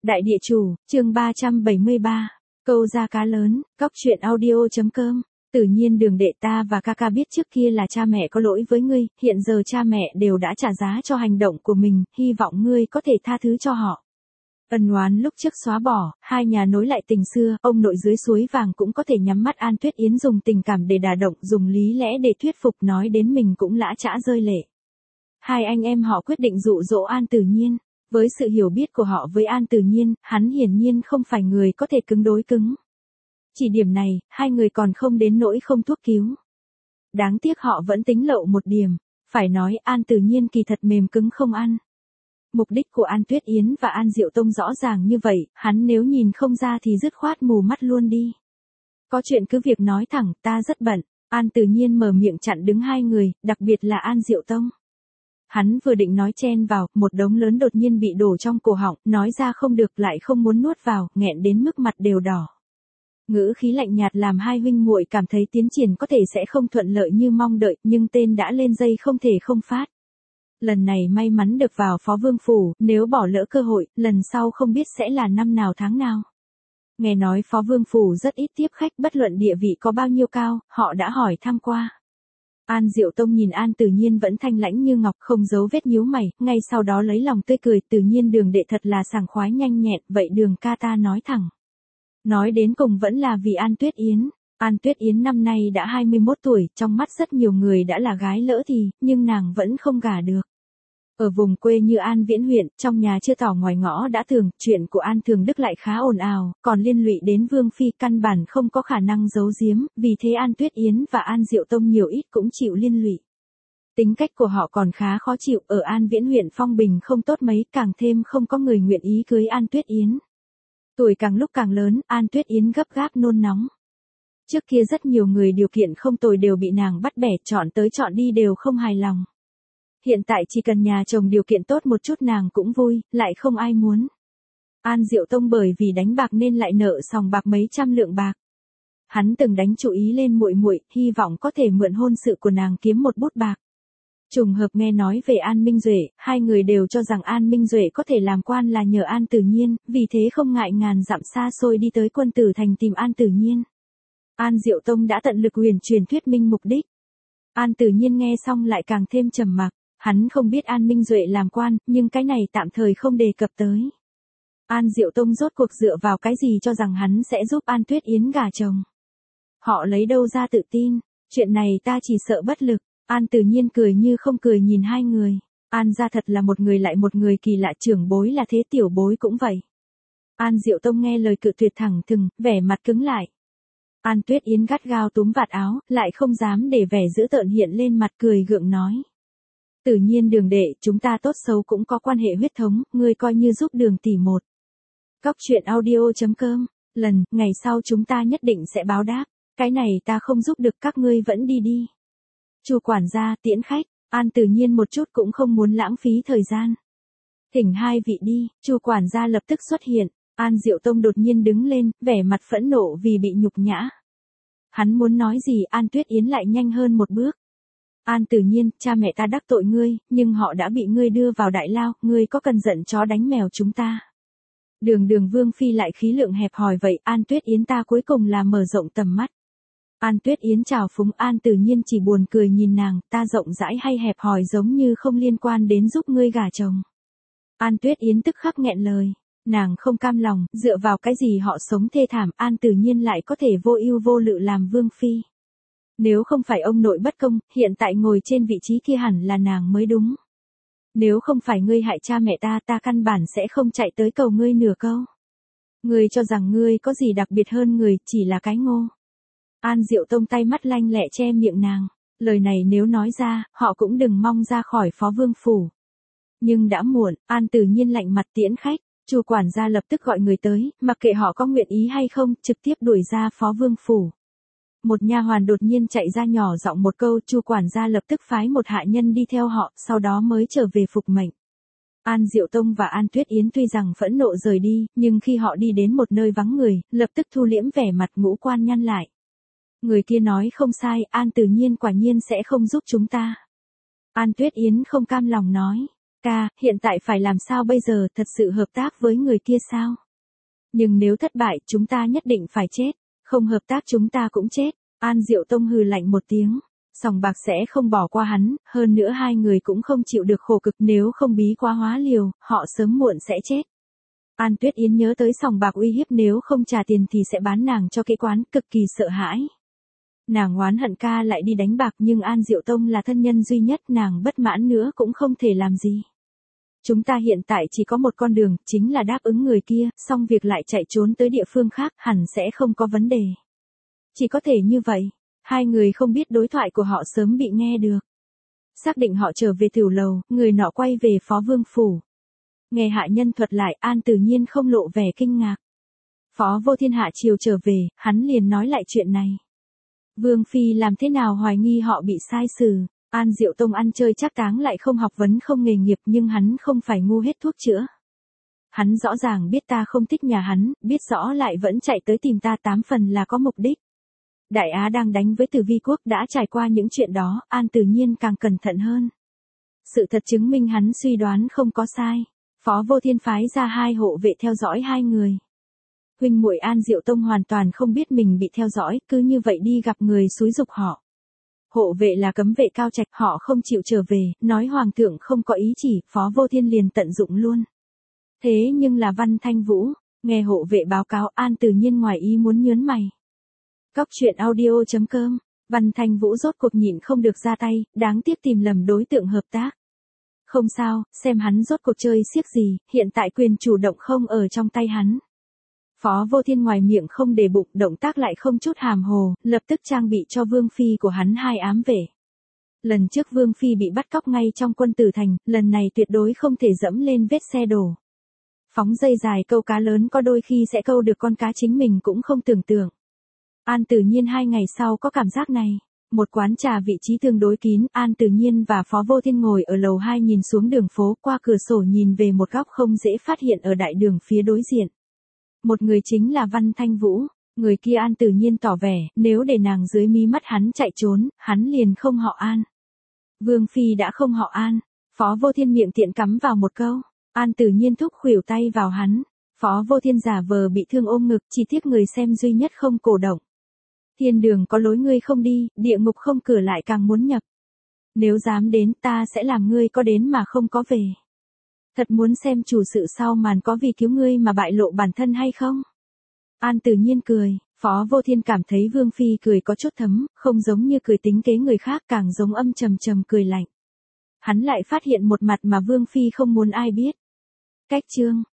Đại địa chủ, chương 373. Câu ra cá lớn, cóc truyện audio.com. Tự nhiên Đường đệ, ta và ca ca biết trước kia là cha mẹ có lỗi với ngươi, hiện giờ cha mẹ đều đã trả giá cho hành động của mình, hy vọng ngươi có thể tha thứ cho họ. Ân oán lúc trước xóa bỏ, hai nhà nối lại tình xưa, ông nội dưới suối vàng cũng có thể nhắm mắt. An Tuyết Yến dùng tình cảm để đả động, dùng lý lẽ để thuyết phục, nói đến mình cũng lã chã rơi lệ. Hai anh em họ quyết định dụ dỗ An Tử Nhiên. Với sự hiểu biết của họ với An Tử Nhiên, hắn hiển nhiên không phải người có thể cứng đối cứng. Chỉ điểm này, hai người còn không đến nỗi không thuốc cứu. Đáng tiếc họ vẫn tính lậu một điểm, phải nói An Tử Nhiên kỳ thật mềm cứng không ăn. Mục đích của An Tuyết Yến và An Diệu Tông rõ ràng như vậy, hắn nếu nhìn không ra thì dứt khoát mù mắt luôn đi. Có chuyện cứ việc nói thẳng, ta rất bận. An Tử Nhiên mở miệng chặn đứng hai người, đặc biệt là An Diệu Tông. Hắn vừa định nói chen vào, một đống lớn đột nhiên bị đổ trong cổ họng, nói ra không được lại không muốn nuốt vào, nghẹn đến mức mặt đều đỏ. Ngữ khí lạnh nhạt làm hai huynh muội cảm thấy tiến triển có thể sẽ không thuận lợi như mong đợi, nhưng tên đã lên dây không thể không phát. Lần này may mắn được vào Phó Vương Phủ, nếu bỏ lỡ cơ hội, lần sau không biết sẽ là năm nào tháng nào. Nghe nói Phó Vương Phủ rất ít tiếp khách, bất luận địa vị có bao nhiêu cao, họ đã hỏi thăm qua. An Diệu Tông nhìn An Tử Nhiên vẫn thanh lãnh như ngọc, không giấu vết nhíu mày, ngay sau đó lấy lòng tươi cười. Tử Nhiên Đường đệ thật là sảng khoái nhanh nhẹn, vậy Đường ca ta nói thẳng. Nói đến cùng vẫn là vì An Tuyết Yến. An Tuyết Yến năm nay đã 21 tuổi, trong mắt rất nhiều người đã là gái lỡ thì, nhưng nàng vẫn không gả được. Ở vùng quê như An Viễn huyện, trong nhà chưa tỏ ngoài ngõ đã thường, chuyện của An Thường Đức lại khá ồn ào, còn liên lụy đến Vương Phi căn bản không có khả năng giấu giếm, vì thế An Tuyết Yến và An Diệu Tông nhiều ít cũng chịu liên lụy. Tính cách của họ còn khá khó chịu, ở An Viễn huyện phong bình không tốt mấy, càng thêm không có người nguyện ý cưới An Tuyết Yến. Tuổi càng lúc càng lớn, An Tuyết Yến gấp gáp nôn nóng. Trước kia rất nhiều người điều kiện không tồi đều bị nàng bắt bẻ, chọn tới chọn đi đều không hài lòng. Hiện tại chỉ cần nhà chồng điều kiện tốt một chút nàng cũng vui, lại không ai muốn. An Diệu Tông bởi vì đánh bạc nên lại nợ sòng bạc mấy trăm lượng bạc. Hắn từng đánh chú ý lên muội muội, hy vọng có thể mượn hôn sự của nàng kiếm một bút bạc. Trùng hợp nghe nói về An Minh Duệ, hai người đều cho rằng An Minh Duệ có thể làm quan là nhờ An Tử Nhiên, vì thế không ngại ngàn dặm xa xôi đi tới Quân Tử Thành tìm An Tử Nhiên. An Diệu Tông đã tận lực huyền truyền thuyết minh mục đích. An Tử Nhiên nghe xong lại càng thêm trầm mặc. Hắn không biết An Minh Duệ làm quan, nhưng cái này tạm thời không đề cập tới. An Diệu Tông rốt cuộc dựa vào cái gì cho rằng hắn sẽ giúp An Tuyết Yến gả chồng. Họ lấy đâu ra tự tin, chuyện này ta chỉ sợ bất lực. An Tử Nhiên cười như không cười nhìn hai người. An gia thật là một người lại một người kỳ lạ, trưởng bối là thế, tiểu bối cũng vậy. An Diệu Tông nghe lời cự tuyệt thẳng thừng, vẻ mặt cứng lại. An Tuyết Yến gắt gao túm vạt áo, lại không dám để vẻ dữ tợn hiện lên mặt, cười gượng nói. Tự nhiên Đường đệ, chúng ta tốt xấu cũng có quan hệ huyết thống, ngươi coi như giúp Đường tỷ một. Cóc truyện audio.com. Ngày sau chúng ta nhất định sẽ báo đáp. Cái này ta không giúp được, các ngươi vẫn đi đi. Chu quản gia tiễn khách. An Tử Nhiên một chút cũng không muốn lãng phí thời gian. Thỉnh hai vị đi. Chu quản gia lập tức xuất hiện. An Diệu Tông đột nhiên đứng lên, vẻ mặt phẫn nộ vì bị nhục nhã. Hắn muốn nói gì, An Tuyết Yến lại nhanh hơn một bước. An Tử Nhiên, cha mẹ ta đắc tội ngươi, nhưng họ đã bị ngươi đưa vào đại lao, ngươi có cần giận chó đánh mèo chúng ta. Đường Vương Phi lại khí lượng hẹp hòi vậy, An Tuyết Yến ta cuối cùng là mở rộng tầm mắt. An Tuyết Yến chào phúng. An Tử Nhiên chỉ buồn cười nhìn nàng, ta rộng rãi hay hẹp hòi giống như không liên quan đến giúp ngươi gả chồng. An Tuyết Yến tức khắc nghẹn lời, nàng không cam lòng, dựa vào cái gì họ sống thê thảm, An Tử Nhiên lại có thể vô ưu vô lự làm Vương Phi. Nếu không phải ông nội bất công, hiện tại ngồi trên vị trí kia hẳn là nàng mới đúng. Nếu không phải ngươi hại cha mẹ ta, ta căn bản sẽ không chạy tới cầu ngươi nửa câu. Ngươi cho rằng ngươi có gì đặc biệt hơn người, chỉ là cái ngô. An Diệu Tông tay mắt lanh lẹ che miệng nàng. Lời này nếu nói ra, họ cũng đừng mong ra khỏi Phó Vương Phủ. Nhưng đã muộn, An Tử Nhiên lạnh mặt tiễn khách. Chu quản gia lập tức gọi người tới, mặc kệ họ có nguyện ý hay không, trực tiếp đuổi ra Phó Vương Phủ. Một nha hoàn đột nhiên chạy ra nhỏ giọng một câu, Chu quản gia lập tức phái một hạ nhân đi theo họ, sau đó mới trở về phục mệnh. An Diệu Tông và An Tuyết Yến tuy rằng phẫn nộ rời đi, nhưng khi họ đi đến một nơi vắng người, lập tức thu liễm vẻ mặt, ngũ quan nhăn lại. Người kia nói không sai, An Tử Nhiên quả nhiên sẽ không giúp chúng ta. An Tuyết Yến không cam lòng nói. Ca, hiện tại phải làm sao bây giờ, thật sự hợp tác với người kia sao? Nhưng nếu thất bại, chúng ta nhất định phải chết. Không hợp tác chúng ta cũng chết. An Diệu Tông hừ lạnh một tiếng. Sòng bạc sẽ không bỏ qua hắn, hơn nữa hai người cũng không chịu được khổ cực, nếu không bí quá hóa liều, họ sớm muộn sẽ chết. An Tuyết Yến nhớ tới sòng bạc uy hiếp nếu không trả tiền thì sẽ bán nàng cho kế quán, cực kỳ sợ hãi. Nàng oán hận ca lại đi đánh bạc, nhưng An Diệu Tông là thân nhân duy nhất, nàng bất mãn nữa cũng không thể làm gì. Chúng ta hiện tại chỉ có một con đường, chính là đáp ứng người kia, xong việc lại chạy trốn tới địa phương khác, hẳn sẽ không có vấn đề. Chỉ có thể như vậy. Hai người không biết đối thoại của họ sớm bị nghe được. Xác định họ trở về tiểu lầu, người nọ quay về Phó Vương phủ. Nghe hạ nhân thuật lại, An Tử Nhiên không lộ vẻ kinh ngạc. Phó Vô Thiên hạ chiều trở về, hắn liền nói lại chuyện này. Vương phi làm thế nào hoài nghi họ bị sai xử. An Diệu Tông ăn chơi trác táng lại không học vấn không nghề nghiệp, nhưng hắn không phải ngu hết thuốc chữa. Hắn rõ ràng biết ta không thích nhà hắn, biết rõ lại vẫn chạy tới tìm ta, 8 phần là có mục đích. Đại Á đang đánh với Từ Vi quốc, đã trải qua những chuyện đó, An Tử Nhiên càng cẩn thận hơn. Sự thật chứng minh hắn suy đoán không có sai. Phó Vô Thiên phái ra 2 hộ vệ theo dõi 2 người. Huynh muội An Diệu Tông hoàn toàn không biết mình bị theo dõi, cứ như vậy đi gặp người xúi giục họ. Hộ vệ là cấm vệ Cao Trạch, họ không chịu trở về, nói hoàng thượng không có ý chỉ, Phó Vô Thiên liền tận dụng luôn. Thế nhưng là Văn Thanh Vũ, nghe hộ vệ báo cáo, An Tử Nhiên ngoài ý muốn nhớn mày. Cóc truyện audio.com, Văn Thanh Vũ rốt cuộc nhịn không được ra tay, đáng tiếc tìm lầm đối tượng hợp tác. Không sao, xem hắn rốt cuộc chơi xiếc gì, hiện tại quyền chủ động không ở trong tay hắn. Phó Vô Thiên ngoài miệng không để bụng, động tác lại không chút hàm hồ, lập tức trang bị cho vương phi của hắn 2 ám vệ. Lần trước vương phi bị bắt cóc ngay trong Quân Tử Thành, lần này tuyệt đối không thể dẫm lên vết xe đổ. Phóng dây dài câu cá lớn có đôi khi sẽ câu được con cá chính mình cũng không tưởng tượng. An Tử Nhiên 2 ngày sau có cảm giác này. Một quán trà vị trí tương đối kín, An Tử Nhiên và Phó Vô Thiên ngồi ở lầu 2 nhìn xuống đường phố, qua cửa sổ nhìn về một góc không dễ phát hiện ở đại đường phía đối diện. Một người chính là Văn Thanh Vũ, người kia An Tử Nhiên tỏ vẻ, nếu để nàng dưới mí mắt hắn chạy trốn, hắn liền không họ An. Vương phi đã không họ An. Phó Vô Thiên miệng tiện cắm vào một câu. An Tử Nhiên thúc khuỷu tay vào hắn. Phó Vô Thiên giả vờ bị thương ôm ngực, chỉ tiếc người xem duy nhất không cổ động. Thiên đường có lối ngươi không đi, địa ngục không cửa lại càng muốn nhập. Nếu dám đến, ta sẽ làm ngươi có đến mà không có về. Thật muốn xem chủ sự sau màn có vì cứu ngươi mà bại lộ bản thân hay không? An Tử Nhiên cười, Phó Vô Thiên cảm thấy Vương phi cười có chút thấm, không giống như cười tính kế người khác, càng giống âm trầm trầm cười lạnh. Hắn lại phát hiện một mặt mà Vương phi không muốn ai biết. Cách chương